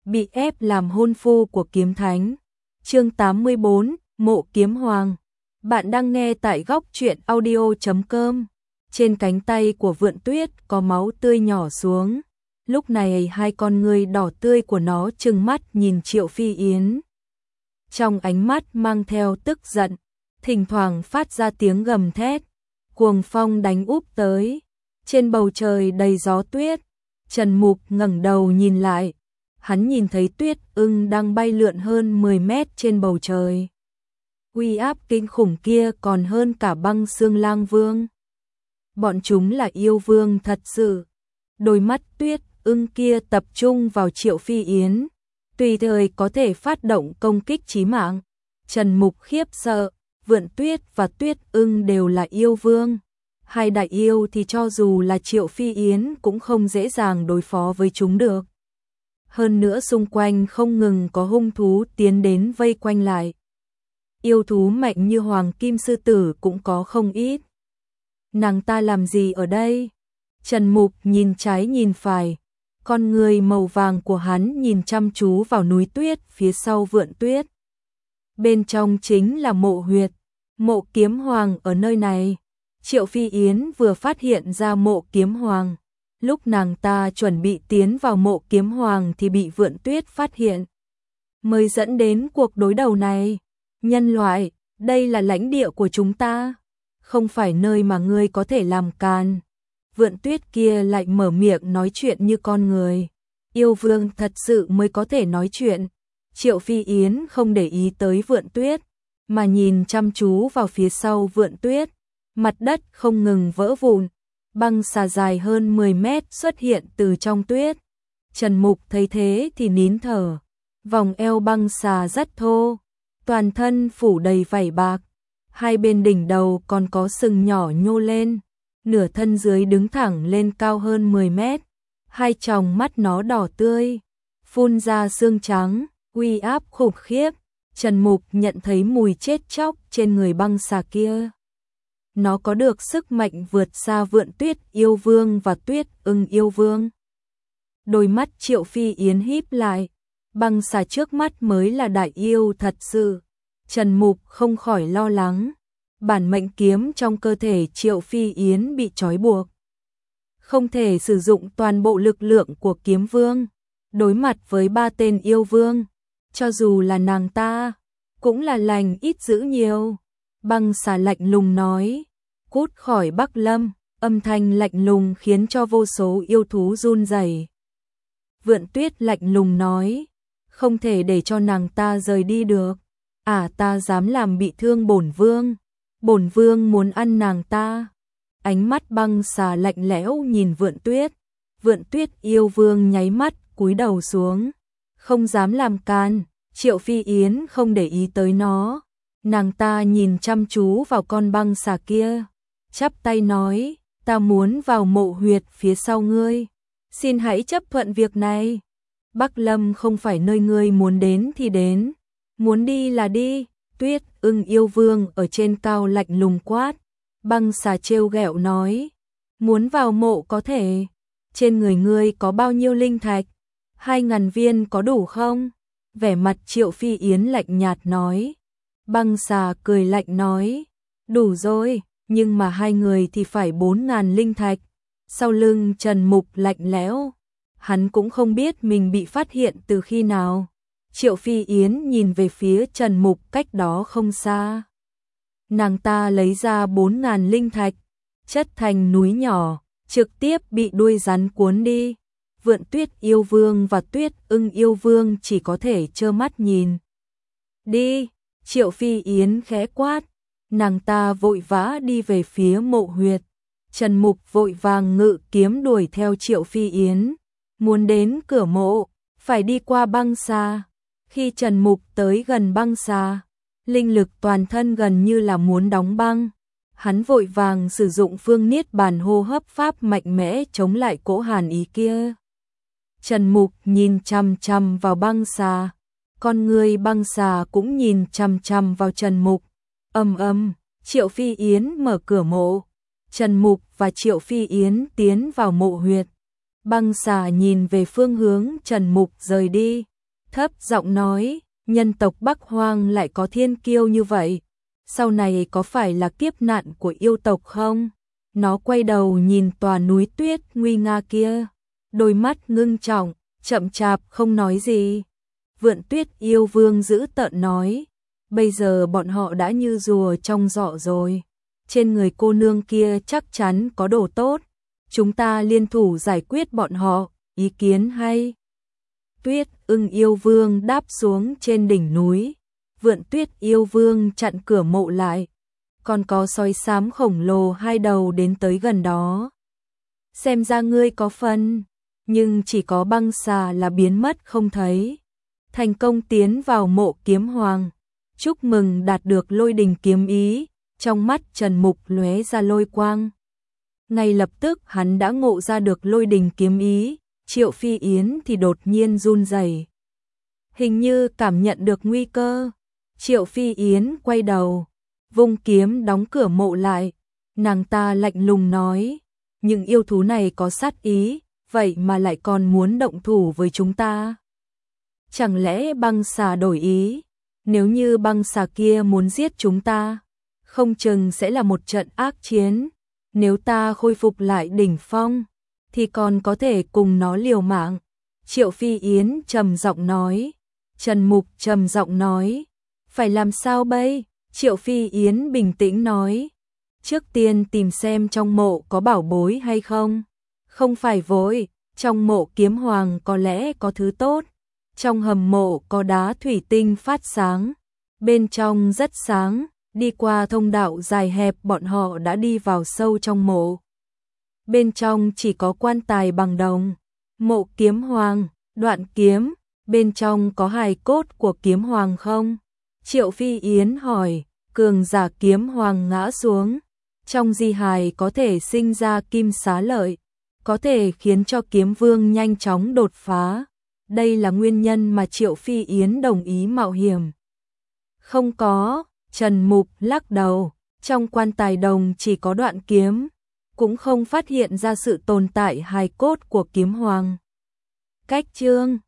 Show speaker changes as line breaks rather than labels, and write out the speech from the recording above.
bị ép làm hôn phu của kiếm thánh. Chương 84, Mộ Kiếm Hoàng. Bạn đang nghe tại góc truyện audio.com. Trên cánh tay của Vượn Tuyết có máu tươi nhỏ xuống. Lúc này hai con ngươi đỏ tươi của nó trừng mắt nhìn Triệu Phi Yến. Trong ánh mắt mang theo tức giận, thỉnh thoảng phát ra tiếng gầm thét. Cuồng phong đánh úp tới, trên bầu trời đầy gió tuyết. Trần Mục ngẩng đầu nhìn lại, hắn nhìn thấy Tuyết Ưng đang bay lượn hơn 10 mét trên bầu trời. Uy áp kinh khủng kia còn hơn cả Băng Xương Lang Vương. Bọn chúng là yêu vương thật sự. Đôi mắt Tuyết Ưng kia tập trung vào Triệu Phi Yến, tùy thời có thể phát động công kích chí mạng. Trần Mục khiếp sợ, Vượn Tuyết và Tuyết Ưng đều là yêu vương. Hai đại yêu thì cho dù là Triệu Phi Yến cũng không dễ dàng đối phó với chúng được. Hơn nữa xung quanh không ngừng có hung thú tiến đến vây quanh lại. Yêu thú mạnh như Hoàng Kim Sư Tử cũng có không ít. Nàng ta làm gì ở đây? Trần Mục nhìn trái nhìn phải, con người màu vàng của hắn nhìn chăm chú vào núi tuyết phía sau Vượn Tuyết. Bên trong chính là mộ huyệt, Mộ Kiếm Hoàng ở nơi này. Triệu Phi Yến vừa phát hiện ra Mộ Kiếm Hoàng. Lúc nàng ta chuẩn bị tiến vào Mộ Kiếm Hoàng thì bị Vượn Tuyết phát hiện, mới dẫn đến cuộc đối đầu này. Nhân loại, đây là lãnh địa của chúng ta, không phải nơi mà ngươi có thể làm càn. Vượn Tuyết kia lại mở miệng nói chuyện như con người. Yêu vương thật sự mới có thể nói chuyện. Triệu Phi Yến không để ý tới Vượn Tuyết, mà nhìn chăm chú vào phía sau Vượn Tuyết. Mặt đất không ngừng vỡ vụn, băng xà dài hơn 10 mét xuất hiện từ trong tuyết. Trần Mục thấy thế thì nín thở. Vòng eo băng xà rất thô, toàn thân phủ đầy vảy bạc, hai bên đỉnh đầu còn có sừng nhỏ nhô lên, nửa thân dưới đứng thẳng lên cao hơn 10 mét. Hai tròng mắt nó đỏ tươi, phun ra xương trắng, uy áp khủng khiếp. Trần Mục nhận thấy mùi chết chóc trên người băng xà kia. Nó có được sức mạnh vượt xa Vượn Tuyết yêu vương và Tuyết Ưng yêu vương. Đôi mắt Triệu Phi Yến híp lại, băng xà trước mắt mới là đại yêu thật sự. Trần Mục không khỏi lo lắng, bản mệnh kiếm trong cơ thể Triệu Phi Yến bị trói buộc, không thể sử dụng toàn bộ lực lượng của kiếm vương. Đối mặt với ba tên yêu vương, cho dù là nàng ta, cũng là lành ít dữ nhiều. Băng xà lạnh lùng nói, cút khỏi Bắc Lâm. Âm thanh lạnh lùng khiến cho vô số yêu thú run rẩy. Vượn Tuyết lạnh lùng nói, không thể để cho nàng ta rời đi được. Ta dám làm bị thương bổn vương. Bổn vương muốn ăn nàng ta. Ánh mắt băng xà lạnh lẽo nhìn Vượn Tuyết. Vượn Tuyết yêu vương nháy mắt cúi đầu xuống, không dám làm can. Triệu Phi Yến không để ý tới nó. Nàng ta nhìn chăm chú vào con băng xà kia, chắp tay nói, ta muốn vào mộ huyệt phía sau ngươi. Xin hãy chấp thuận việc này. Bắc Lâm không phải nơi ngươi muốn đến thì đến, muốn đi là đi. Tuyết Ưng yêu vương ở trên cao lạnh lùng quát. Băng xà trêu ghẹo nói, muốn vào mộ có thể. Trên người ngươi có bao nhiêu linh thạch? 2.000 viên có đủ không? Vẻ mặt Triệu Phi Yến lạnh nhạt nói. Băng xà cười lạnh nói, đủ rồi, nhưng mà hai người thì phải 4.000 linh thạch. Sau lưng Trần Mục lạnh lẽo, hắn cũng không biết mình bị phát hiện từ khi nào. Triệu Phi Yến nhìn về phía Trần Mục cách đó không xa. Nàng ta lấy ra 4.000 linh thạch, chất thành núi nhỏ, trực tiếp bị đuôi rắn cuốn đi. Vượn Tuyết yêu vương và Tuyết Ưng yêu vương chỉ có thể trơ mắt nhìn. Đi! Triệu Phi Yến khẽ quát, nàng ta vội vã đi về phía mộ huyệt. Trần Mục vội vàng ngự kiếm đuổi theo Triệu Phi Yến. Muốn đến cửa mộ, phải đi qua băng xà. Khi Trần Mục tới gần băng xà, linh lực toàn thân gần như là muốn đóng băng. Hắn vội vàng sử dụng phương niết bàn hô hấp pháp mạnh mẽ chống lại cỗ hàn ý kia. Trần Mục nhìn chằm chằm vào băng xà. Con người băng xà cũng nhìn chằm chằm vào Trần Mục. Triệu Phi Yến mở cửa mộ. Trần Mục và Triệu Phi Yến tiến vào mộ huyệt. Băng xà nhìn về phương hướng Trần Mục rời đi, thấp giọng nói, nhân tộc Bắc Hoang lại có thiên kiêu như vậy, sau này có phải là kiếp nạn của yêu tộc không? Nó quay đầu nhìn tòa núi tuyết nguy nga kia, đôi mắt ngưng trọng, chậm chạp không nói gì. Vượn Tuyết yêu vương giữ tợn nói, bây giờ bọn họ đã như rùa trong giỏ rồi, trên người cô nương kia chắc chắn có đồ tốt, chúng ta liên thủ giải quyết bọn họ, ý kiến hay? Tuyết ưng yêu vương đáp xuống trên đỉnh núi, Vượn Tuyết yêu vương chặn cửa mộ lại, còn có sói xám khổng lồ hai đầu đến tới gần đó. Xem ra ngươi có phần, nhưng chỉ có băng xà là biến mất không thấy. Thành công tiến vào mộ kiếm hoàng, chúc mừng đạt được lôi đình kiếm ý, trong mắt Trần Mục lóe ra lôi quang. Ngay lập tức hắn đã ngộ ra được lôi đình kiếm ý, Triệu Phi Yến thì đột nhiên run rẩy, hình như cảm nhận được nguy cơ. Triệu Phi Yến quay đầu, vung kiếm đóng cửa mộ lại, nàng ta lạnh lùng nói, những yêu thú này có sát ý, vậy mà lại còn muốn động thủ với chúng ta. Chẳng lẽ băng xà đổi ý? Nếu như băng xà kia muốn giết chúng ta, không chừng sẽ là một trận ác chiến. Nếu ta khôi phục lại đỉnh phong, thì còn có thể cùng nó liều mạng. Triệu Phi Yến trầm giọng nói. Trần Mục trầm giọng nói, phải làm sao bây? Triệu Phi Yến bình tĩnh nói, trước tiên tìm xem trong mộ có bảo bối hay không. Không phải vội, trong mộ kiếm hoàng có lẽ có thứ tốt. Trong hầm mộ có đá thủy tinh phát sáng, bên trong rất sáng, đi qua thông đạo dài hẹp bọn họ đã đi vào sâu trong mộ. Bên trong chỉ có quan tài bằng đồng, mộ kiếm hoàng, đoạn kiếm, bên trong có hài cốt của kiếm hoàng không? Triệu Phi Yến hỏi, cường giả kiếm hoàng ngã xuống, trong di hài có thể sinh ra kim xá lợi, có thể khiến cho kiếm vương nhanh chóng đột phá. Đây là nguyên nhân mà Triệu Phi Yến đồng ý mạo hiểm. Không có, Trần Mục lắc đầu, trong quan tài đồng chỉ có đoạn kiếm, cũng không phát hiện ra sự tồn tại hài cốt của kiếm hoàng. Cách chương